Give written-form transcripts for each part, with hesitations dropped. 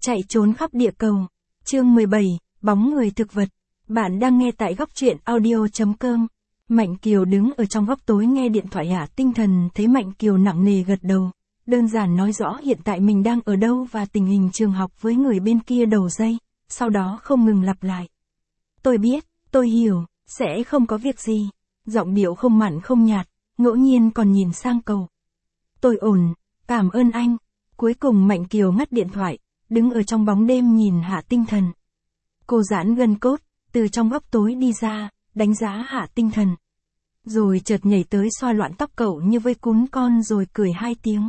Chạy trốn khắp địa cầu. Chương 17, bóng người thực vật. Bạn đang nghe tại góc truyện audio.com. Mạnh Kiều đứng ở trong góc tối nghe điện thoại Hạ Tinh Thần, thấy Mạnh Kiều nặng nề gật đầu, đơn giản nói rõ hiện tại mình đang ở đâu và tình hình trường học với người bên kia đầu dây, sau đó không ngừng lặp lại. Tôi biết, tôi hiểu, sẽ không có việc gì. Giọng điệu không mặn không nhạt, ngẫu nhiên còn nhìn sang Cầu. Tôi ổn, cảm ơn anh. Cuối cùng Mạnh Kiều ngắt điện thoại, đứng ở trong bóng đêm nhìn Hạ Tinh Thần. Cô giãn gân cốt, từ trong góc tối đi ra, đánh giá Hạ Tinh Thần. Rồi chợt nhảy tới xoa loạn tóc cậu như với cún con rồi cười 2 tiếng.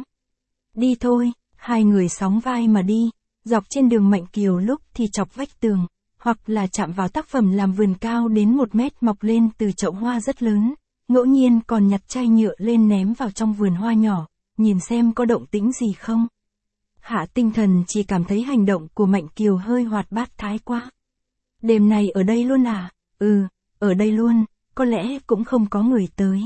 Đi thôi, hai người sóng vai mà đi, dọc trên đường Mạnh Kiều lúc thì chọc vách tường, hoặc là chạm vào tác phẩm làm vườn cao đến 1 mét mọc lên từ chậu hoa rất lớn, ngẫu nhiên còn nhặt chai nhựa lên ném vào trong vườn hoa nhỏ, nhìn xem có động tĩnh gì không. Hạ Tinh Thần chỉ cảm thấy hành động của Mạnh Kiều hơi hoạt bát thái quá. Đêm này ở đây luôn à? Ở đây luôn, có lẽ cũng không có người tới.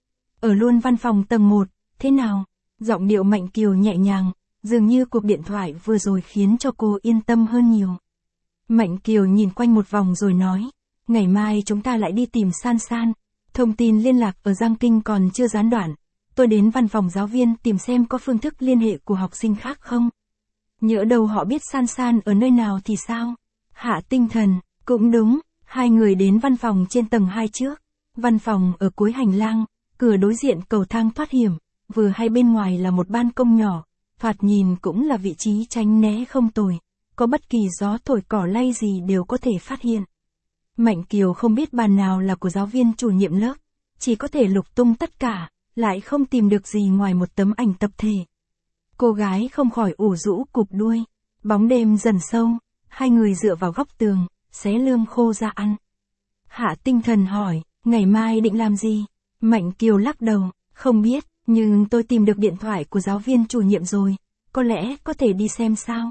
Ở luôn văn phòng tầng 1, thế nào? Giọng điệu Mạnh Kiều nhẹ nhàng, dường như cuộc điện thoại vừa rồi khiến cho cô yên tâm hơn nhiều. Mạnh Kiều nhìn quanh một vòng rồi nói, ngày mai chúng ta lại đi tìm San San, thông tin liên lạc ở Giang Kinh còn chưa gián đoạn, tôi đến văn phòng giáo viên tìm xem có phương thức liên hệ của học sinh khác không. Nhỡ đâu họ biết San San ở nơi nào thì sao? Hạ Tinh Thần, cũng đúng, hai người đến văn phòng trên tầng 2 trước. Văn phòng ở cuối hành lang, cửa đối diện cầu thang thoát hiểm, vừa hay bên ngoài là một ban công nhỏ, thoạt nhìn cũng là vị trí tránh né không tồi, có bất kỳ gió thổi cỏ lay gì đều có thể phát hiện. Mạnh Kiều không biết bàn nào là của giáo viên chủ nhiệm lớp, chỉ có thể lục tung tất cả, lại không tìm được gì ngoài một tấm ảnh tập thể. Cô gái không khỏi ủ rũ cụp đuôi, bóng đêm dần sâu, hai người dựa vào góc tường, xé lương khô ra ăn. Hạ Tinh Thần hỏi, ngày mai định làm gì? Mạnh Kiều lắc đầu, không biết, nhưng tôi tìm được điện thoại của giáo viên chủ nhiệm rồi, có lẽ có thể đi xem sao.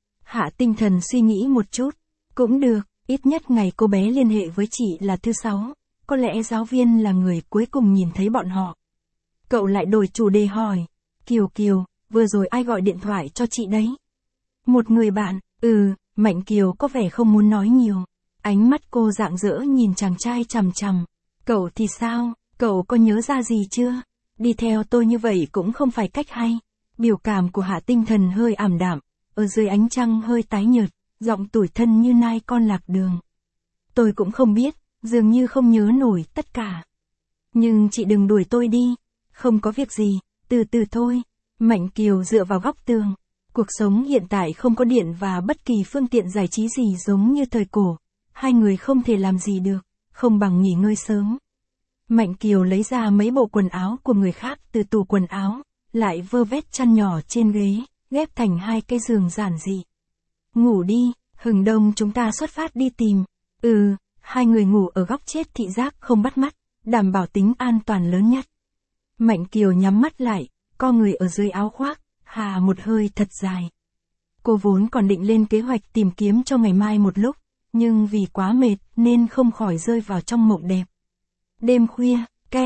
Hạ Tinh Thần suy nghĩ một chút, cũng được, ít nhất ngày cô bé liên hệ với chị là thứ 6, có lẽ giáo viên là người cuối cùng nhìn thấy bọn họ. Cậu lại đổi chủ đề hỏi, Kiều, vừa rồi ai gọi điện thoại cho chị đấy? Một người bạn, Mạnh Kiều có vẻ không muốn nói nhiều. Ánh mắt cô rạng rỡ nhìn chàng trai chằm chằm. Cậu thì sao, cậu có nhớ ra gì chưa? Đi theo tôi như vậy cũng không phải cách hay. Biểu cảm của Hạ Tinh Thần hơi ảm đạm, ở dưới ánh trăng hơi tái nhợt, giọng tủi thân như nai con lạc đường. Tôi cũng không biết, dường như không nhớ nổi tất cả. Nhưng chị đừng đuổi tôi đi, không có việc gì, từ từ thôi. Mạnh Kiều dựa vào góc tường. Cuộc sống hiện tại không có điện và bất kỳ phương tiện giải trí gì giống như thời cổ. Hai người không thể làm gì được, không bằng nghỉ ngơi sớm. Mạnh Kiều lấy ra mấy bộ quần áo của người khác từ tủ quần áo, lại vơ vét chăn nhỏ trên ghế, ghép thành 2 cái giường giản dị. Ngủ đi, hừng đông chúng ta xuất phát đi tìm. Hai người ngủ ở góc chết thị giác không bắt mắt, đảm bảo tính an toàn lớn nhất. Mạnh Kiều nhắm mắt lại, co người ở dưới áo khoác, hà một hơi thật dài. Cô vốn còn định lên kế hoạch tìm kiếm cho ngày mai một lúc, nhưng vì quá mệt nên không khỏi rơi vào trong mộng đẹp. Đêm khuya,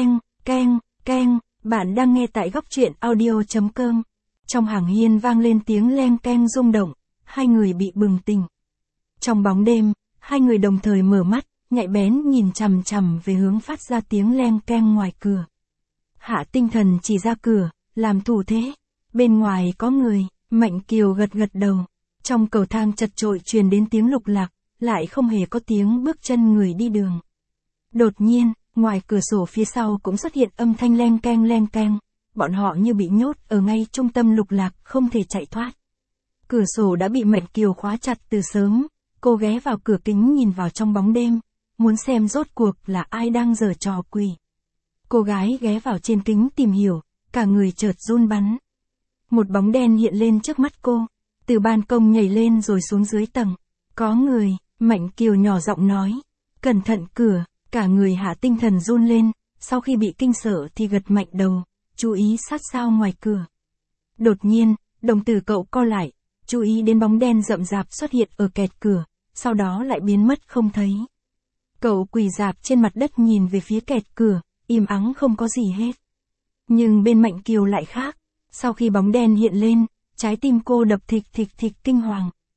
keng, bạn đang nghe tại góc truyện audio.com. Trong hàng hiên vang lên tiếng leng keng rung động, hai người bị bừng tỉnh. Trong bóng đêm, hai người đồng thời mở mắt, nhạy bén nhìn chằm chằm về hướng phát ra tiếng leng keng ngoài cửa. Hạ Tinh Thần chỉ ra cửa, làm thủ thế. Bên ngoài có người, Mạnh Kiều gật đầu. Trong cầu thang chật chội truyền đến tiếng lục lạc, lại không hề có tiếng bước chân người đi đường. Đột nhiên, ngoài cửa sổ phía sau cũng xuất hiện âm thanh leng keng, bọn họ như bị nhốt ở ngay trung tâm lục lạc không thể chạy thoát. Cửa sổ đã bị Mạnh Kiều khóa chặt từ sớm, cô ghé vào cửa kính nhìn vào trong bóng đêm, muốn xem rốt cuộc là ai đang giở trò quỷ. Cô gái ghé vào trên kính tìm hiểu, cả người chợt run bắn. Một bóng đen hiện lên trước mắt cô, từ ban công nhảy lên rồi xuống dưới tầng. Có người, Mạnh Kiều nhỏ giọng nói, cẩn thận cửa, cả người Hạ Tinh Thần run lên, sau khi bị kinh sợ thì gật mạnh đầu, chú ý sát sao ngoài cửa. Đột nhiên, đồng tử cậu co lại, chú ý đến bóng đen rậm rạp xuất hiện ở kẹt cửa, sau đó lại biến mất không thấy. Cậu quỳ rạp trên mặt đất nhìn về phía kẹt cửa, im ắng không có gì hết. Nhưng bên Mạnh Kiều lại khác, sau khi bóng đen hiện lên, trái tim cô đập thịch thịch kinh hoàng.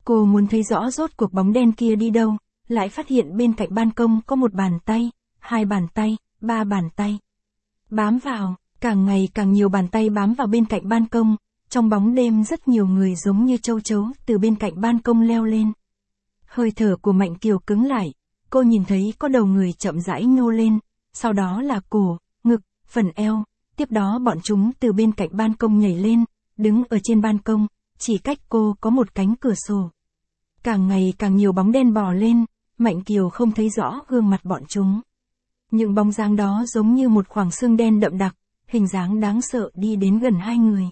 Cô muốn thấy rõ rốt cuộc bóng đen kia đi đâu, lại phát hiện bên cạnh ban công có một bàn tay, 2 bàn tay, 3 bàn tay. Bám vào, càng ngày càng nhiều bàn tay bám vào bên cạnh ban công, trong bóng đêm rất nhiều người giống như châu chấu từ bên cạnh ban công leo lên. Hơi thở của Mạnh Kiều cứng lại, cô nhìn thấy có đầu người chậm rãi nhô lên, sau đó là cổ, ngực, phần eo, tiếp đó bọn chúng từ bên cạnh ban công nhảy lên, đứng ở trên ban công, chỉ cách cô có một cánh cửa sổ. Càng ngày càng nhiều bóng đen bò lên, Mạnh Kiều không thấy rõ gương mặt bọn chúng. Những bóng dáng đó giống như một khoảng xương đen đậm đặc, hình dáng đáng sợ đi đến gần 2 người.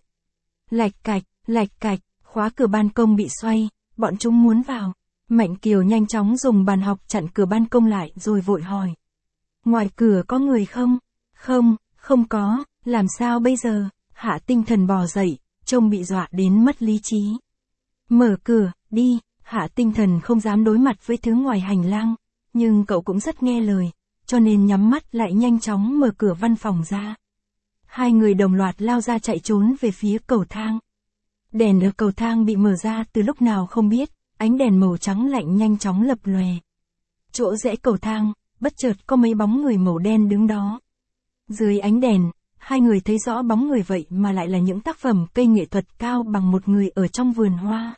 Lạch cạch, khóa cửa ban công bị xoay, bọn chúng muốn vào. Mạnh Kiều nhanh chóng dùng bàn học chặn cửa ban công lại rồi vội hỏi. Ngoài cửa có người không? Không có, làm sao bây giờ? Hạ Tinh Thần bò dậy, trông bị dọa đến mất lý trí. Mở cửa, đi, Hạ Tinh Thần không dám đối mặt với thứ ngoài hành lang, nhưng cậu cũng rất nghe lời, cho nên nhắm mắt lại nhanh chóng mở cửa văn phòng ra. 2 người đồng loạt lao ra chạy trốn về phía cầu thang. Đèn ở cầu thang bị mở ra từ lúc nào không biết, ánh đèn màu trắng lạnh nhanh chóng lập lòe. Chỗ rẽ cầu thang, bất chợt có mấy bóng người màu đen đứng đó. Dưới ánh đèn, 2 người thấy rõ bóng người vậy mà lại là những tác phẩm cây nghệ thuật cao bằng một người ở trong vườn hoa.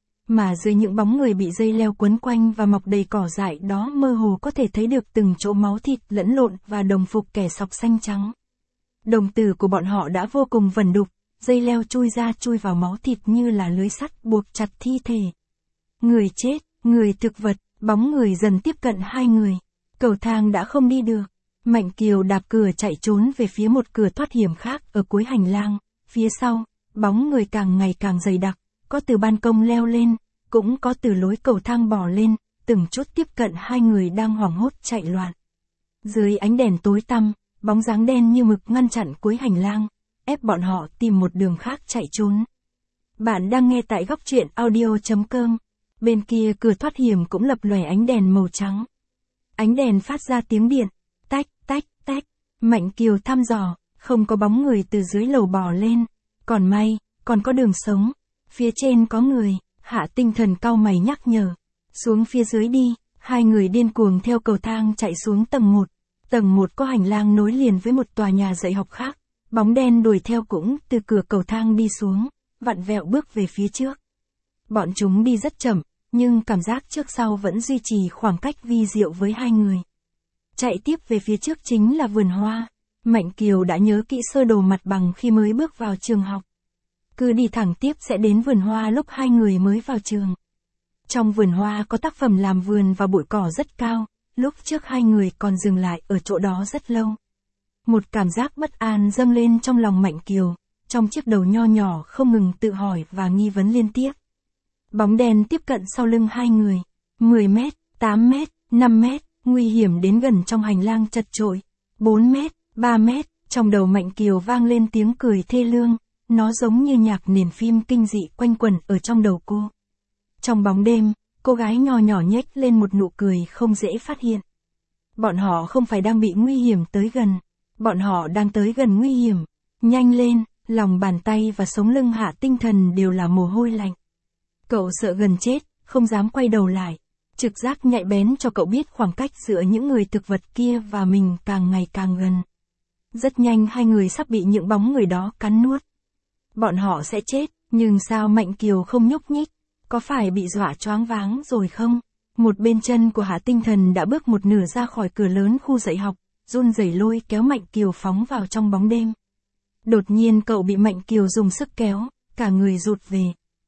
Mà dưới những bóng người bị dây leo quấn quanh và mọc đầy cỏ dại đó mơ hồ có thể thấy được từng chỗ máu thịt lẫn lộn và đồng phục kẻ sọc xanh trắng. Đồng tử của bọn họ đã vô cùng vẩn đục, dây leo chui ra chui vào máu thịt như là lưới sắt buộc chặt thi thể. Người chết, người thực vật, bóng người dần tiếp cận 2 người. Cầu thang đã không đi được. Mạnh Kiều đạp cửa chạy trốn về phía một cửa thoát hiểm khác ở cuối hành lang. Phía sau, bóng người càng ngày càng dày đặc, có từ ban công leo lên, cũng có từ lối cầu thang bò lên, từng chút tiếp cận 2 người đang hoảng hốt chạy loạn. Dưới ánh đèn tối tăm, bóng dáng đen như mực ngăn chặn cuối hành lang, ép bọn họ tìm một đường khác chạy trốn. Bạn đang nghe tại góc truyện audio.com. Bên kia cửa thoát hiểm cũng lập lòe ánh đèn màu trắng. Ánh đèn phát ra tiếng điện, tách, tách, tách. Mạnh Kiều thăm dò, không có bóng người từ dưới lầu bò lên. Còn may, còn có đường sống. Phía trên có người, Hạ Tinh Thần cau mày nhắc nhở. Xuống phía dưới đi, 2 người điên cuồng theo cầu thang chạy xuống tầng 1. Tầng 1 có hành lang nối liền với một tòa nhà dạy học khác. Bóng đen đuổi theo cũng từ cửa cầu thang đi xuống, vặn vẹo bước về phía trước. Bọn chúng đi rất chậm, nhưng cảm giác trước sau vẫn duy trì khoảng cách vi diệu với 2 người. Chạy tiếp về phía trước chính là vườn hoa. Mạnh Kiều đã nhớ kỹ sơ đồ mặt bằng khi mới bước vào trường học. Cứ đi thẳng tiếp sẽ đến vườn hoa lúc 2 người mới vào trường. Trong vườn hoa có tác phẩm làm vườn và bụi cỏ rất cao, lúc trước 2 người còn dừng lại ở chỗ đó rất lâu. Một cảm giác bất an dâng lên trong lòng Mạnh Kiều, trong chiếc đầu nho nhỏ không ngừng tự hỏi và nghi vấn liên tiếp. Bóng đen tiếp cận sau lưng 2 người, 10 mét, 8 mét, 5 mét, nguy hiểm đến gần trong hành lang chật chội, 4 mét, 3 mét, trong đầu Mạnh Kiều vang lên tiếng cười thê lương, nó giống như nhạc nền phim kinh dị quanh quẩn ở trong đầu cô. Trong bóng đêm, cô gái nho nhỏ nhếch lên một nụ cười không dễ phát hiện. Bọn họ không phải đang bị nguy hiểm tới gần, bọn họ đang tới gần nguy hiểm. Nhanh lên, lòng bàn tay và sống lưng Hạ Tinh Thần đều là mồ hôi lạnh. Cậu sợ gần chết, không dám quay đầu lại. Trực giác nhạy bén cho cậu biết khoảng cách giữa những người thực vật kia và mình càng ngày càng gần. Rất nhanh 2 người sắp bị những bóng người đó cắn nuốt. Bọn họ sẽ chết, nhưng sao Mạnh Kiều không nhúc nhích? Có phải bị dọa choáng váng rồi không? Một bên chân của Hạ Tinh Thần đã bước một nửa ra khỏi cửa lớn khu dạy học, run rẩy lôi kéo Mạnh Kiều phóng vào trong bóng đêm. Đột nhiên cậu bị Mạnh Kiều dùng sức kéo, cả người rụt về.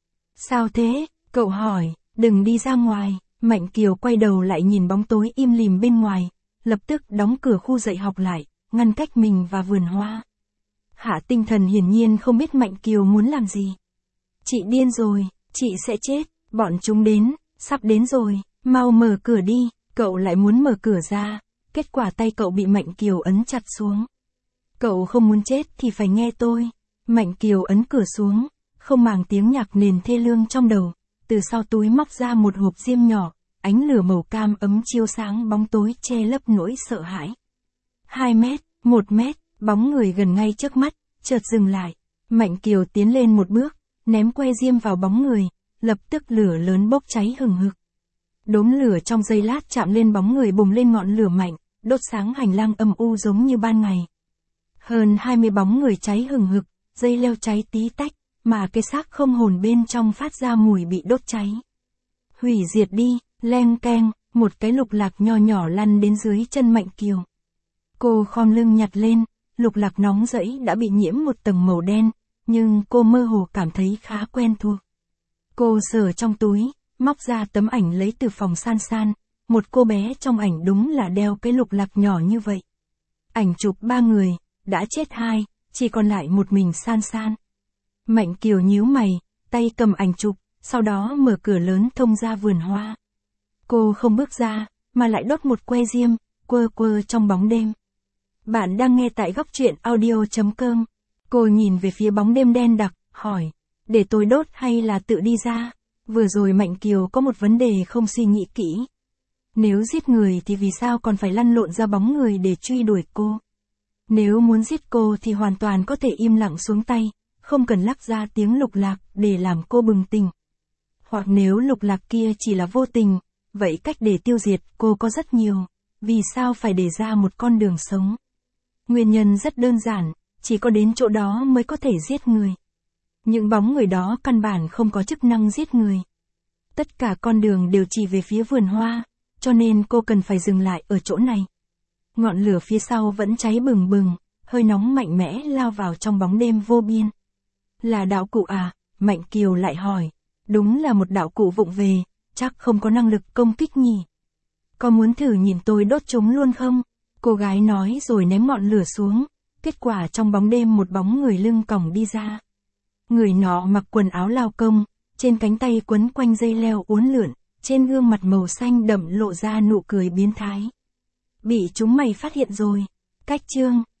Sao thế? Cậu hỏi, đừng đi ra ngoài. Mạnh Kiều quay đầu lại nhìn bóng tối im lìm bên ngoài, lập tức đóng cửa khu dạy học lại, ngăn cách mình và vườn hoa. Hạ Tinh Thần hiển nhiên không biết Mạnh Kiều muốn làm gì. Chị điên rồi, chị sẽ chết, bọn chúng đến, sắp đến rồi, mau mở cửa đi. Cậu lại muốn mở cửa ra, kết quả tay cậu bị Mạnh Kiều ấn chặt xuống. Cậu không muốn chết thì phải nghe tôi. Mạnh Kiều ấn cửa xuống, không màng tiếng nhạc nền thê lương trong đầu, từ sau túi móc ra một hộp diêm nhỏ, ánh lửa màu cam ấm chiếu sáng bóng tối che lấp nỗi sợ hãi. 2 mét, 1 mét, bóng người gần ngay trước mắt, chợt dừng lại. Mạnh Kiều tiến lên một bước, ném que diêm vào bóng người, lập tức lửa lớn bốc cháy hừng hực. Đốm lửa trong giây lát chạm lên bóng người bùng lên ngọn lửa mạnh, đốt sáng hành lang âm u giống như ban ngày. Hơn 20 bóng người cháy hừng hực, dây leo cháy tí tách, mà cái xác không hồn bên trong phát ra mùi bị đốt cháy. Hủy diệt đi, leng keng, một cái lục lạc nho nhỏ lăn đến dưới chân Mạnh Kiều. Cô khom lưng nhặt lên, lục lạc nóng rẫy đã bị nhiễm một tầng màu đen, nhưng cô mơ hồ cảm thấy khá quen thuộc. Cô sờ trong túi, móc ra tấm ảnh lấy từ phòng San San, một cô bé trong ảnh đúng là đeo cái lục lạc nhỏ như vậy. Ảnh chụp 3 người, đã chết 2, chỉ còn lại một mình San San. Mạnh Kiều nhíu mày, tay cầm ảnh chụp, sau đó mở cửa lớn thông ra vườn hoa. Cô không bước ra, mà lại đốt một que diêm, quơ quơ trong bóng đêm. Bạn đang nghe tại góc truyện audio.com. Cô nhìn về phía bóng đêm đen đặc, hỏi, để tôi đốt hay là tự đi ra? Vừa rồi Mạnh Kiều có một vấn đề không suy nghĩ kỹ. Nếu giết người thì vì sao còn phải lăn lộn ra bóng người để truy đuổi cô? Nếu muốn giết cô thì hoàn toàn có thể im lặng xuống tay, không cần lắc ra tiếng lục lạc để làm cô bừng tỉnh. Hoặc nếu lục lạc kia chỉ là vô tình, vậy cách để tiêu diệt cô có rất nhiều, vì sao phải để ra một con đường sống? Nguyên nhân rất đơn giản, chỉ có đến chỗ đó mới có thể giết người. Những bóng người đó căn bản không có chức năng giết người. Tất cả con đường đều chỉ về phía vườn hoa, cho nên cô cần phải dừng lại ở chỗ này. Ngọn lửa phía sau vẫn cháy bừng bừng, hơi nóng mạnh mẽ lao vào trong bóng đêm vô biên. Là đạo cụ à? Mạnh Kiều lại hỏi. Đúng là một đạo cụ vụng về, chắc không có năng lực công kích nhỉ. Có muốn thử nhìn tôi đốt chúng luôn không? Cô gái nói rồi ném ngọn lửa xuống, kết quả trong bóng đêm một bóng người lưng còng đi ra. Người nọ mặc quần áo lao công, trên cánh tay quấn quanh dây leo uốn lượn, trên gương mặt màu xanh đậm lộ ra nụ cười biến thái. Bị chúng mày phát hiện rồi. Cách chương.